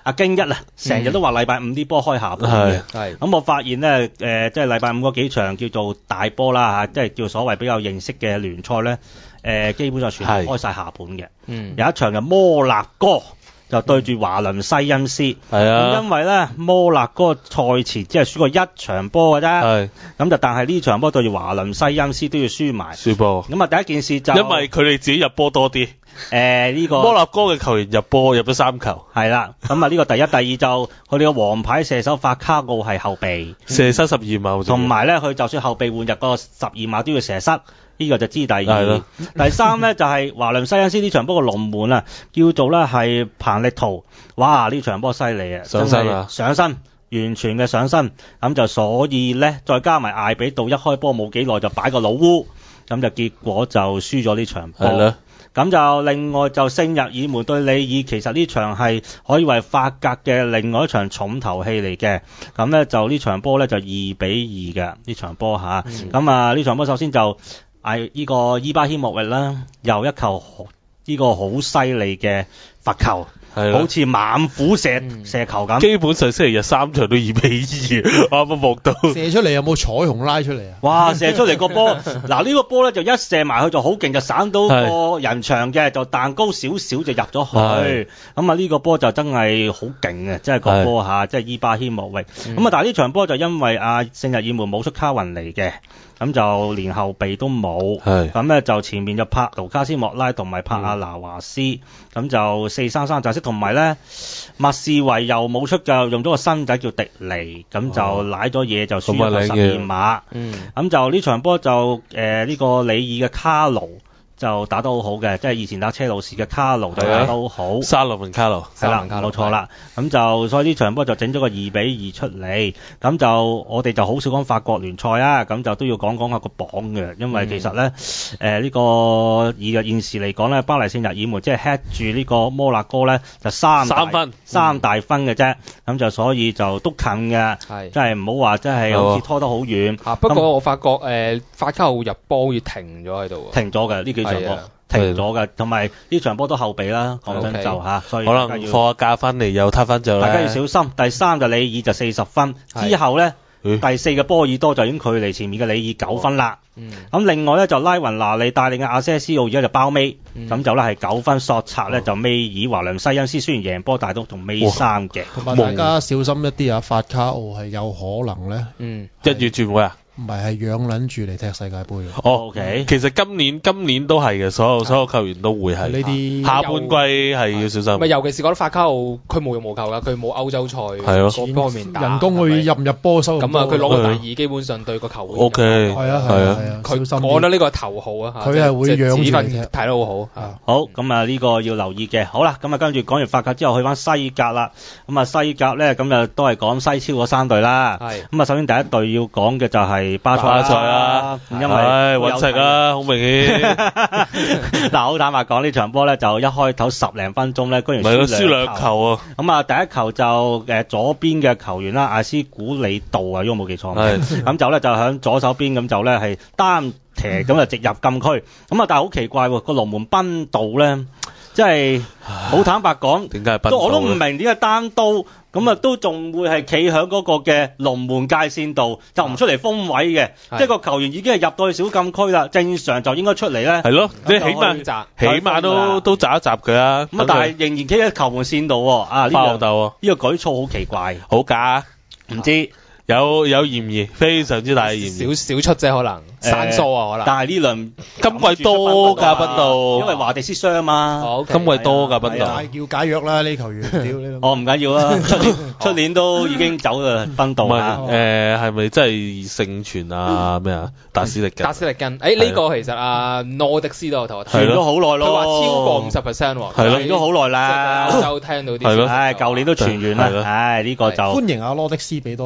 阿京一啊，成日都話禮拜五啲波開下盤嘅。係。咁我發現咧，即係禮拜五嗰幾場叫做大波啦嚇，即係叫所謂比較認識嘅聯賽咧，基本上全部開晒下盤嘅。有一場就摩納哥就對住華倫西恩斯。係啊。因為咧摩納哥賽前只係輸過一場波嘅啫。係。咁就但係呢場波對住華倫西恩斯都要輸埋。輸波。咁啊第一件事就因為佢哋自己入波多啲。 呢個摩納哥嘅球員入波入咗3球。 係啦。咁啊呢個第一，第二就佢哋嘅王牌射手法卡奧係後備， 射失12碼。 同埋咧佢就算後備換入個12碼都要射失。呢個就知第二。第三咧就係華倫西恩斯呢場波個龍門啊，叫做咧係彭力圖。哇！呢場波犀利啊， 上身啊， 上身，完全嘅上身。咁就所以咧，再加埋艾比杜一開波冇幾耐就擺個老烏，咁就結果就輸咗呢場波。係啦。咁就另外就聖日耳門對里爾，其實呢場係可以為法甲嘅另外一場重頭戲嚟嘅。咁咧就呢場波咧就2-2嘅呢場波嚇。咁啊呢場波首先就呢個伊巴謙莫域啦，又一球呢個好犀利嘅罰球。好似猛虎射球咁， 基本上星期日3場都2-2，啱啱望到。 射出嚟有冇彩虹拉出嚟啊？ 哇！射出嚟個波，嗱呢個波咧就一射埋去就好勁，就省到個人牆嘅，就彈高少少就入咗去。咁啊呢個波就真係好勁嘅，即係個波嚇，即係伊巴謙莫域。咁啊但係呢場波就因為聖日耳門冇出卡雲尼嘅。咁就連後備都冇，咁咧就前面就拍盧卡斯莫拉同埋拍阿拿華斯，咁就4-3-3陣式，同埋咧麥士維又冇出，就用咗個新仔叫迪尼，咁就舐咗嘢就輸咗12碼，咁就呢場波就呢個里爾嘅卡盧就打得好好嘅，即係以前打車路士嘅卡盧就打得好好， 沙洛文卡盧係啦，冇錯啦。咁就所以呢場波就整咗個2-2出嚟。咁就我哋就好少講法國聯賽啊，咁就都要講下個榜嘅，因為其實咧呢個以現時嚟講咧，巴黎聖日耳門即係 head 住呢個摩納哥咧就3大分嘅啫，咁就所以就都近嘅，真係唔好話真係好似拖得好遠。 不過我發覺法卡奧入波要停咗喺度， 停咗嘅呢幾場波。停咗嘅，同埋呢場波都後備啦，講真就嚇，所以可能放下假翻嚟又攤翻就大家要小心。第三就里爾就40分，之後咧第4嘅波爾多就已經距離前面嘅里爾9分啦。咁另外咧就拉雲拿利帶領嘅阿些斯奧而家就包尾，咁就咧係9分，索策咧就尾爾華倫西恩斯雖然贏波，但係都仲尾3嘅。 同埋大家小心一啲啊，法卡奧係有可能咧 1月轉會啊。 唔係養撚住嚟踢世界盃。 OK。其實今年都係嘅，所有球員都會係。呢啲下半季係要小心。 咪尤其是覺得法卡奧佢無欲無求㗎，佢冇歐洲賽嗰方面打。 人工佢入唔入波收。 咁啊，佢攞個第2，基本上對個球會。 OK。 係啊。 佢我覺得呢個係頭號啊。 佢係會養住嚟踢。睇得好好。 好，咁啊呢個要留意嘅。好啦，咁啊跟住講完法甲之後，去翻西甲啦。咁啊西甲咧，咁就都係講西超嗰3隊啦。係。咁啊首先第一隊要講嘅就係巴塞啊，因為揾食啊，好明顯。 嗱，好坦白講，呢場波咧就一開頭10零分鐘咧，居然輸2球啊！ 咁啊，第一球就左邊嘅球員啦，艾斯古里道啊，如果冇記錯，咁就咧就響左手邊，咁就咧係單踢咁就直入禁區。咁啊，但係好奇怪喎，個龍門賓道咧，即係好坦白講， 點解係賓道？ 我都唔明點解單刀。咁啊，都仲會係企喺嗰個嘅龍門界線度，就唔出嚟封位嘅，即係個球員已經係入到去小禁區啦，正常就應該出嚟咧。 係咯，你起碼都閘一閘佢啊。 咁啊，但係仍然企喺球門線度喎。啊，呢個舉措好奇怪， 好假， 唔知。 有嫌疑，非常之大嘅嫌疑。 少出啫，可能生疏啊，可能。 但係呢輪今季多㗎賓道， 因為華迪斯傷嘛。 今季多㗎賓道。 要解約啦呢球員， 唔緊要啦，出年都已經走啦賓道啦。 係咪真係盛傳啊？咩啊？達斯力根。 呢個其實阿諾迪斯都有同我傳咗好耐咯。 佢話超過50%喎。 係咯，傳咗好耐啦。 歐洲聽到啲。 係咯。舊年都傳完啦。呢個就歡迎阿諾迪斯俾多啲消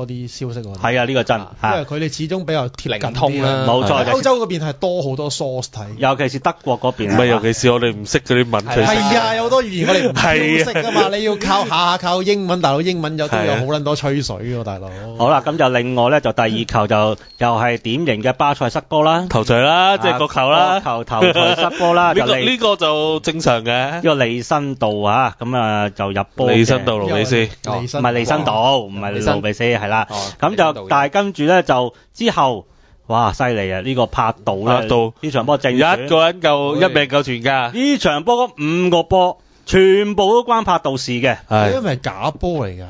消息喎。 係啊，呢個真， 因為佢哋始終比較貼近通啦， 冇錯。 歐洲嗰邊係多好多 source 睇， 尤其是德國嗰邊。 唔係，尤其是我哋唔識嗰啲文， 係啊，有好多語言我哋唔識㗎嘛，你要下靠英文，大佬英文都有好撚多吹水喎，大佬。 好啦，咁就另外咧就第二球就又係典型嘅巴塞失波啦， 頭槌啦，即係個球啦， 頭槌失波啦。 呢個就正常嘅。 呢個利申道啊，咁啊就入波嘅。 利申道盧比斯， 唔係利申道，唔係盧比斯，係啦。咁就但係跟住咧就之後，哇犀利啊！呢個柏道咧，呢場波正一個人夠一命夠全㗎。 呢場波嗰5個波全部都關柏道事嘅， 因為假波嚟㗎。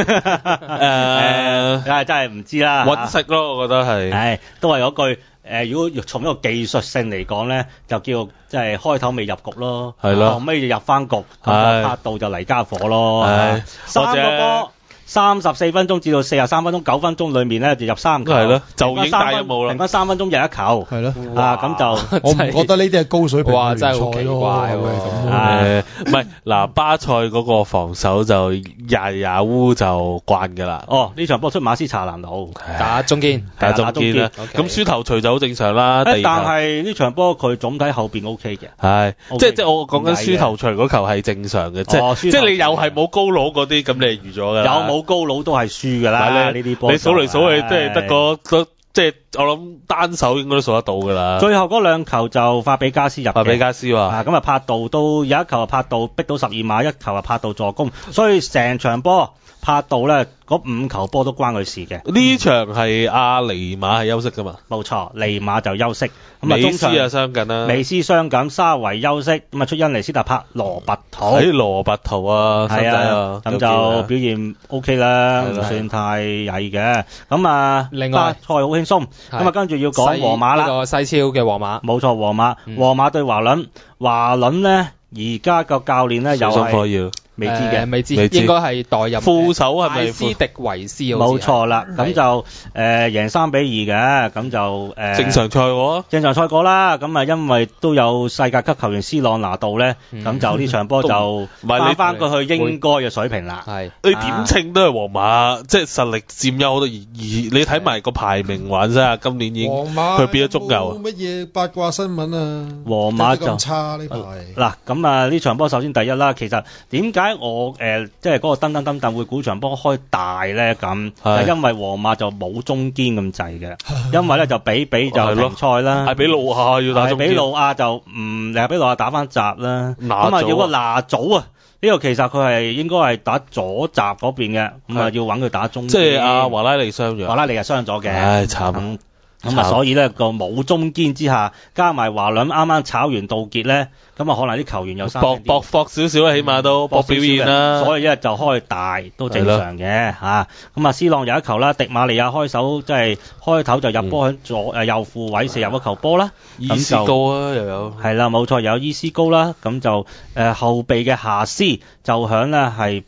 真係唔知啦。 揾食咯，我覺得係。 係都係嗰句。如果從一個技術性嚟講咧，就叫即係開頭未入局咯， 係咯， 後尾就入翻局，咁柏道就嚟家伙咯。3個波，34分鐘至到43分鐘，9分鐘裡面咧就入3球， 係咯，就已經大任務啦。 平均3分鐘入1球， 係咯， 咁就我唔覺得呢啲係高水平哇，真係好奇怪喎。唔係嗱，巴塞嗰個防守就亞烏就慣㗎啦。 哦，呢場波出馬斯查蘭奴打中堅啦，咁輸頭槌就好正常啦。 但係呢場波佢總體後邊 OK 嘅， 係即係我講緊輸頭槌嗰球係正常嘅，即係你又係冇高佬嗰啲，咁你係預咗㗎啦。 有冇高佬都係輸㗎啦，呢啲波。 你數嚟數去，即係得個即係我諗單手應該都數得到㗎啦。 最後嗰2球就法比加斯入嘅。 法比加斯話。 咁啊柏道都有1球啊柏道逼到12碼，1球啊柏道助攻，所以成場波柏道咧嗰5球波都關佢事嘅。 呢場係阿尼馬係休息㗎嘛？ 冇錯，尼馬就休息。 美斯啊傷緊啦。 美斯傷緊，沙維休息，咁啊出恩尼斯特柏羅拔圖。 喺羅拔圖啊， 係啊，咁就表現 OK 啦，唔算太曳嘅。咁啊，巴塞好輕鬆。咁啊，跟住要講皇馬啦。 呢個西超嘅皇馬。 冇錯，皇馬對華倫。華倫咧，而家個教練咧又係未知嘅， 未知，應該係代入副手係咪？ 艾斯迪維斯冇錯啦，咁就贏3-2嘅，咁就正常賽喎， 正常賽果啦。咁啊，因為都有世界級球員斯朗拿度咧，咁就呢場波就翻過去應該嘅水平啦。 係你點稱都係皇馬，即係實力佔優好多。而你睇埋個排名玩啫，今年已經佢變咗中游。 乜嘢八卦新聞啊？ 皇馬就咁差呢排。 嗱，咁啊呢場波首先第一啦，其實點解我即係嗰個噔會估場波開大咧？咁就因為皇馬就冇中堅咁滯嘅，因為咧就比就停賽啦， 係比路亞要打中堅， 係比路亞就係比路亞打翻閘啦，咁啊要個拿祖啊，呢個其實佢係應該係打左閘嗰邊嘅，咁啊要揾佢打中堅， 即係阿華拉利傷咗， 華拉利係傷咗嘅， 唉慘。 咁啊，所以咧個冇中堅之下，加埋華倫啱啱炒完杜傑咧，咁啊可能啲球員有搏少少啦，起碼都搏表現啦。 所以一就開大都正常嘅嚇。咁啊，斯朗有1球啦，迪馬利亞開手即係開頭就入波喺右副位射入1球波啦。 伊斯高啊又有。係啦，冇錯，有伊斯高啦。咁就後備嘅夏斯就響咧係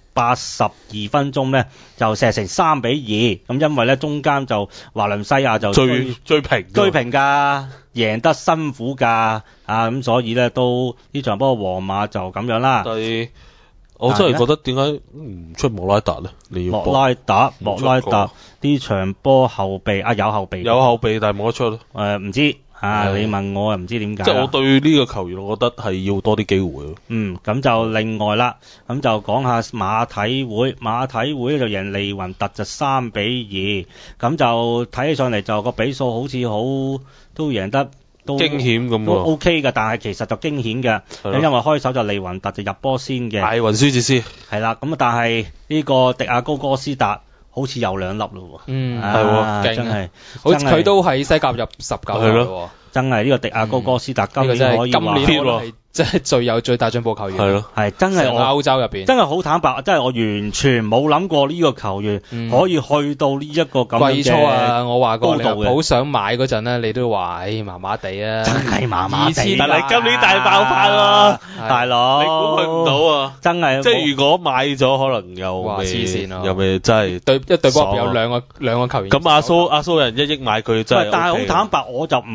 82分鐘咧就射成3-2，咁因為咧中間就華倫西亞就追平㗎，贏得辛苦㗎，咁所以咧都呢場波皇馬就咁樣啦。 我真係覺得點解唔出莫拉達咧？你要莫拉達呢場波後備有後備， 但係冇得出咯。 唔知。你問我又唔知點解。 即係我對呢個球員，我覺得係要多啲機會。 咁就另外啦，咁就講下馬體會就贏利雲特就3-2，咁就睇起上嚟就個比數好似都贏得都驚險咁喎， 都 OK 嘅，但係其實就驚險嘅，因為開手就利雲特就入波先嘅。 係雲舒哲斯。係啦，咁但係呢個迪亞高哥斯達好似有2粒咯喎， 係喎，真係，好似佢都喺西甲入19粒喎， 真係呢個迪亞高哥斯達今年可以話即係最大進步球員。 係咯， 係真係歐洲入邊， 真係好坦白，真係我完全冇諗過呢個球員可以去到呢一個咁嘅季初啊，我話過你好想買嗰陣咧，你都話麻麻地啊， 真係麻麻地。 但係今年大爆發喎， 大佬， 你估佢唔到啊？ 真係， 即係如果買咗，可能又黐線咯， 又咪真係一隊波有兩個球員。 咁阿蘇人1億買佢真係， 但係好坦白，我就唔覺得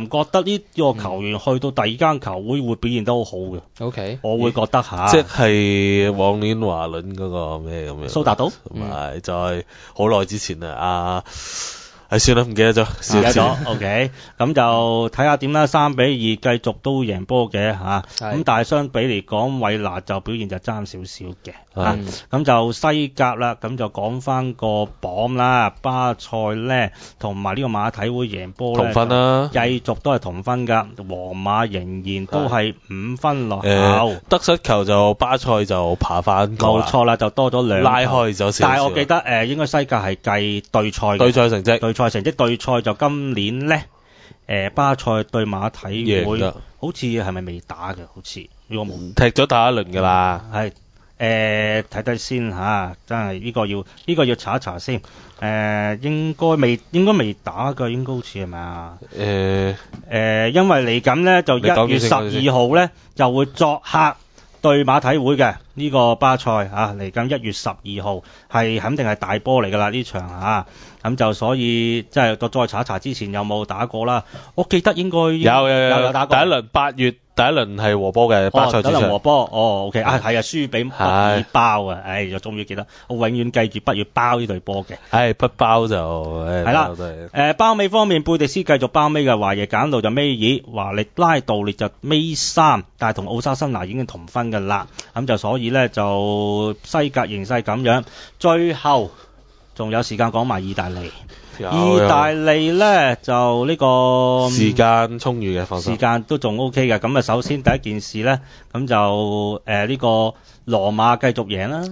呢個球員去到第二間球會表現得好好嘅。 OK， 我會覺得嚇， 即係往年華倫嗰個咩咁樣。 蘇達島， 唔係就係好耐之前啊。算啦，唔記得咗。 OK， 咁就睇下點啦。3-2繼續都贏波嘅嚇，咁但係相比嚟講，韋拿就表現就爭少少嘅嚇。咁就西甲啦，咁就講翻個榜啦。巴塞咧同埋呢個馬體會贏波咧， 同分啦， 繼續都係同分㗎。皇馬仍然都係5分落後， 得失球就巴塞就爬翻過啦。 冇錯啦，就多咗2球， 拉開咗少少。 但係我記得應該西甲係計對賽成績。 對賽就今年咧，巴塞對馬體會好似係咪未打嘅？好似如果冇踢咗打一輪㗎啦。 係睇睇先嚇，真係呢個要查一查先。應該未打㗎，應該好似係咪啊？因為嚟緊咧就1月12號咧就會作客對馬體會嘅呢個巴塞嚟緊1月12號係肯定係大波嚟㗎啦呢場嚇。咁就所以即係再查一查之前有冇打過啦。我記得應該有打過。 第一輪8月第一輪係和波嘅巴塞主場。 第一輪和波，OK 係輸俾畢爾包啊！就終於記得，我永遠記住畢爾包呢隊波嘅。 不包就係啦。包尾方面，貝迪斯繼續包尾嘅，華耶簡路就尾二，華力拉道列就尾3，但係同奧沙辛拿已經同分㗎啦。咁就所以咧就西甲形勢咁樣，最後。仲有時間講埋意大利，意大利咧就呢個時間充裕嘅，放心。 時間都仲 OK 嘅。咁首先第一件事咧，咁就呢個羅馬繼續贏啦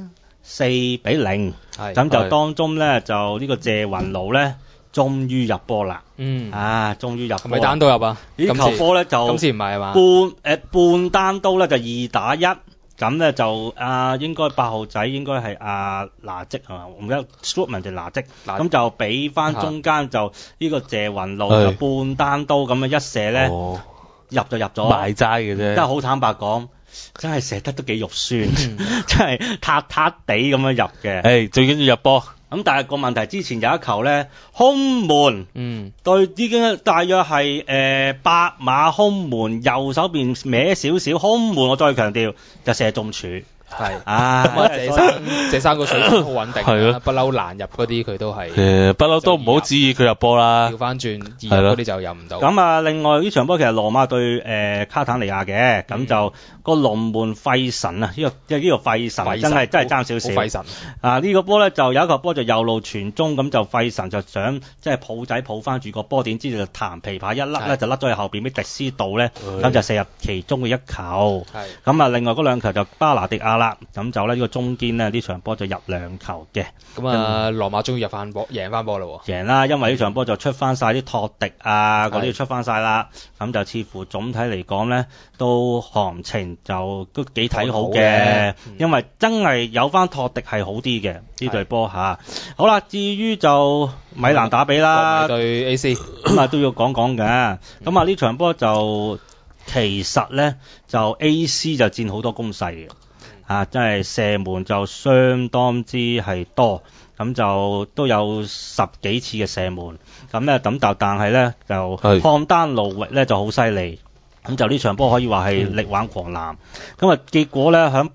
，4-0。咁就當中咧就呢個謝雲奴咧，終於入波啦。終於入波。 係咪單刀入啊？ 呢球波咧就今次唔係嘛？ 半單刀咧就2打1。咁咧就應該8號仔應該係拿積係嘛？唔記得 Strootman 定拿積，咁就俾翻中間就呢個謝雲奴就半單刀咁樣一射咧，入就入咗。 賣齋嘅啫， 真係好坦白講，真係射得都幾肉酸，真係塌塌地咁樣入嘅。 最緊要入波。 咁但係個問題之前有一球咧空門，對已經大約係白馬空門右手邊歪少少空門，我再強調就射中柱。 係謝生個水平好穩定，不嬲難入嗰啲佢都係不嬲都唔好指意佢入波啦。 調翻轉二入嗰啲就入唔到。 咁另外呢場波其實羅馬對卡坦尼亞嘅，咁就個龍門費神啊，呢個費神真係爭少少。費神呢個波咧就有一個波就右路傳中，咁就費神就想即係抱仔抱翻住個波，點知就彈琵琶一甩咧就甩咗去後邊俾迪斯道咧，咁就射入其中嘅一球。咁另外嗰兩球就巴拿迪亞啦，咁就呢個中堅呢場波就入2球嘅。 咁羅馬終於入翻波，贏翻波啦喎！ 贏啦，因為呢場波就出翻晒啲托迪嗰啲出翻晒啦，咁就似乎總體嚟講呢都行情就都幾睇好嘅，因為真係有翻托迪係好啲嘅呢隊波嚇。好啦，至於就米蘭打比啦， 對 AC 咁都要講講嘅。咁呢場波就其實呢就 AC 就佔好多攻勢嘅。真係射門就相當之係多，咁就都有10幾次嘅射門，咁咧但係咧就漢丹奴域咧就好犀利，咁就呢場波可以話係力挽狂瀾，咁結果咧響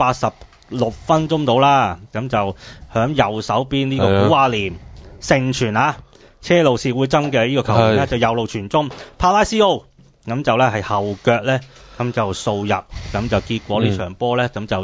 86分鐘到啦，咁就響右手邊呢個古亞連盛傳車路士會爭嘅呢個球員咧就右路傳中，帕拉斯奧咁就咧係後腳咧咁就掃入，咁就結果呢場波咧咁就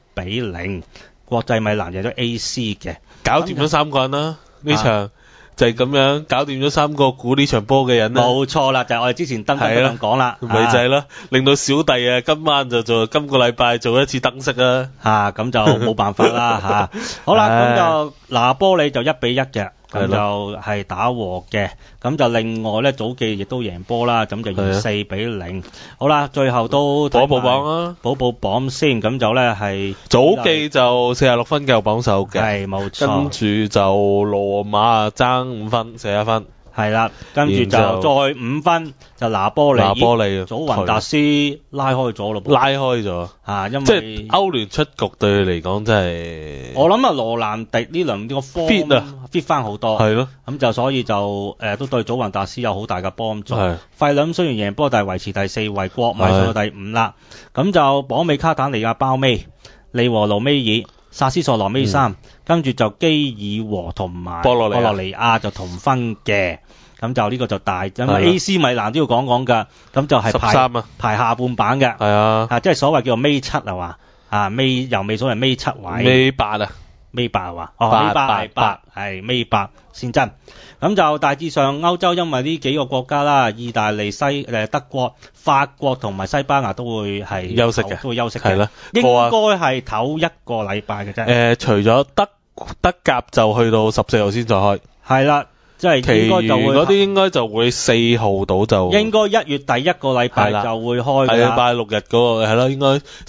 1-0，國際米蘭贏咗 AC 嘅， 搞掂咗3個人啦，呢場就係咁樣搞掂咗3個估呢場波嘅人啦。 冇錯啦，就係我哋之前登咁樣講啦， 咪就係咯，令到小弟今晚就今個禮拜做一次燈飾啦。 咁就冇辦法啦好啦，咁就拿波里就1-1嘅。咁就係打和嘅，咁就另外咧祖記亦都贏波啦，咁就贏4-0。好啦，最後都補榜啊， 補榜先，咁就咧係祖記就46分繼續榜首嘅， 係冇錯。 跟住就羅馬爭5分，41分。 係啦，跟住就再5分就拿波利祖雲達斯拉開咗咯， 拉開咗因為即係歐聯出局對佢嚟講真係， 我諗羅蘭迪呢輪呢個 form fit 翻好多， 係咯， 咁就所以就都對祖雲達斯有好大嘅幫助。費倫雖然贏波，但係維持第4位，國米上到第5啦。咁就榜尾卡坦尼亞包尾，利和路尾爾，薩斯索羅尾3，跟住就基爾和同埋波洛尼亞就同分嘅。咁就呢個就大，因為 AC 米蘭都要講講㗎，咁就係排下半版嘅，即係所謂叫做尾7係嘛，由尾數係尾7位， 尾8啊， 尾8係嘛，尾8係尾8先真。咁就大致上歐洲因為呢幾個國家啦，意大利、德國、法國同埋西班牙都會係休息嘅， 都會休息嘅，應該係唞1個禮拜嘅啫。 除咗德甲就去到14號先再開， 係啦。即係應該就會嗰啲應該就會4號到就應該1月第一個禮拜就會開㗎啦。 禮拜6日嗰個係咯，應該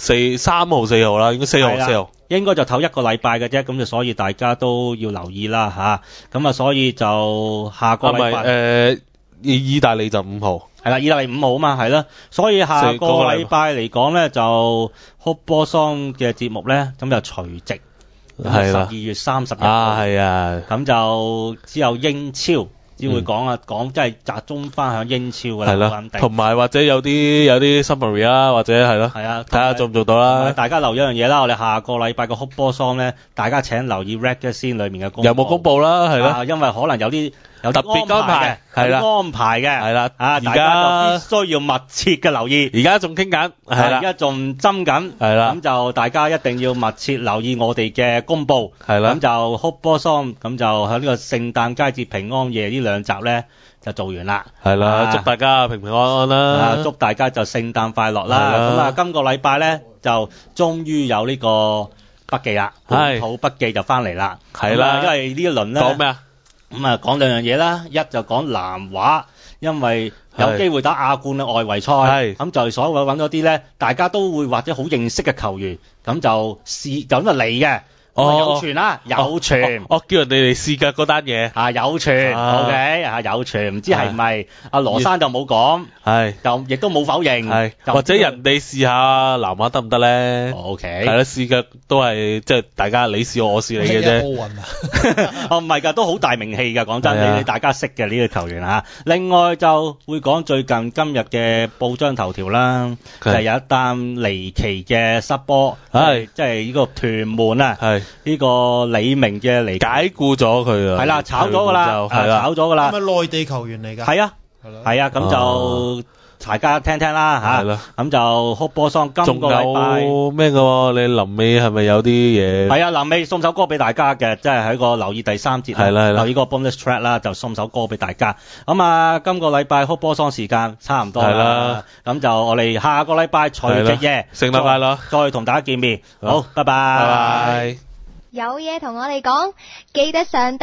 3號4號啦，應該4號。 應該就唞1個禮拜嘅啫，咁就所以大家都要留意啦嚇。咁所以就下個禮拜意大利就5號。 係啦，意大利5號啊嘛，係啦。所以下個禮拜嚟講咧，就哭波桑嘅節目咧，咁就除夕。係啦，12月30日係啊， 咁就之後英超只會講即係集中翻響英超㗎啦，穩定。 同埋或者有啲 summary 啦，或者係咯，睇下做唔做到啦。 大家留意一樣嘢啦，我哋下個禮拜個哭波桑咧，大家請留意 Record 先裏面嘅公佈。 有冇公佈啦？係咯， 因為可能有啲特別安排嘅， 係啦， 安排嘅， 係啦， 大家就必須要密切嘅留意。 而家仲傾緊，係啦， 而家仲針緊， 係啦， 咁就大家一定要密切留意我哋嘅公佈， 係啦， 咁就哭波桑，咁就喺呢個聖誕佳節平安夜呢2集咧就做完啦， 係啦，祝大家平平安安啦， 祝大家就聖誕快樂啦。咁今個禮拜咧就終於有呢個筆記啦，本土筆記就翻嚟啦， 係啦， 因為呢一輪咧講咩啊？ 咁講2樣嘢啦，一就講南華，因為有機會打亞冠嘅外圍賽，咁就所謂揾咗啲咧，大家都會或者好認識嘅球員，咁就嚟嘅。有傳啦，有傳， 叫人哋嚟試㗎嗰單嘢， 有傳，OK，有傳，唔知係唔係？阿羅生就冇講，就亦都冇否認， 或者人哋試下南華得唔得咧 ？OK， 係啦，試嘅都係即係大家你試我試你嘅啫。 奧運啊， 唔係㗎，都好大名氣㗎，講真，你大家識嘅呢個球員嚇。另外就會講最近今日嘅報章頭條啦，就係有一單離奇嘅失波，即係呢個屯門啊。呢個李明嘅嚟解僱咗佢啊， 係啦，炒咗㗎啦，炒咗㗎啦。 係咪內地球員嚟㗎？ 係啊，咁就大家聽聽啦嚇。咁就哭波桑今個禮拜咩㗎喎？你臨尾係咪有啲嘢？ 係啊，臨尾送首歌俾大家嘅，即係喺個留意第3節，留意個 bonus track 啦，就送首歌俾大家。咁今個禮拜哭波桑時間差唔多啦，咁就我哋下個禮拜除夕夜聖誕快樂， 再同大家見面。好，拜拜。 有嘢同我哋講，記得上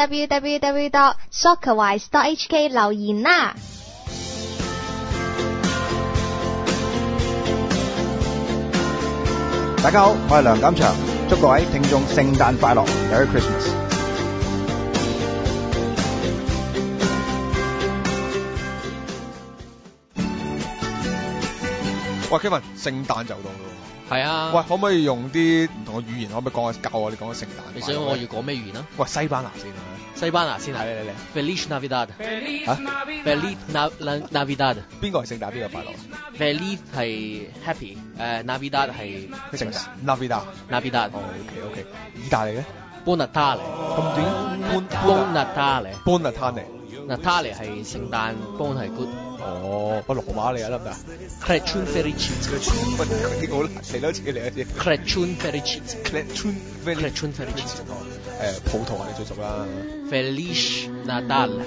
www.soccerwise.hk 留言啦。 大家好，我係梁錦祥，祝各位聽眾聖誕快樂 ，Merry Christmas。 喂 Kevin，聖誕就到咯。 係啊。 喂，可唔可以用啲唔同嘅語言，可唔可以教我哋講下聖誕？ 你想我要講咩語言啊？ 喂，西班牙先啊。西班牙先係。嚟。 Feliz Navidad。Feliz Navidad。邊個係聖誕？邊個快樂 ？Feliz 係 happy，Navidad 係 Navidad。哦 ，OK。意大利咧 ？Buon Natale。 咁點 ？Buon Natale。Buon Natale。Natale 係聖誕 ，Buon 係 good。 哦，羅馬嚟啊，得唔得 ？Crečun Felice。 喂，呢個好難，嚟多次。 Crečun Felice。 葡萄你最熟啦。 Feliz Natal。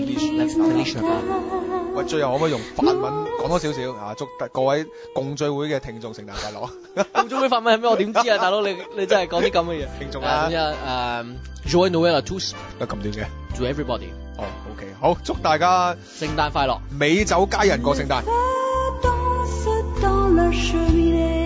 喂，最後可唔可以用法文講多少少啊？祝各位共聚會嘅聽眾聖誕快樂。 共聚會法文係咩？我點知啊，大佬你真係講啲咁嘅嘢。 聽眾啊。 Joyeux Noël à tous。 咁短嘅。 To everybody。 哦 ，OK， 好，祝大家聖誕快樂， 美酒佳人過聖誕。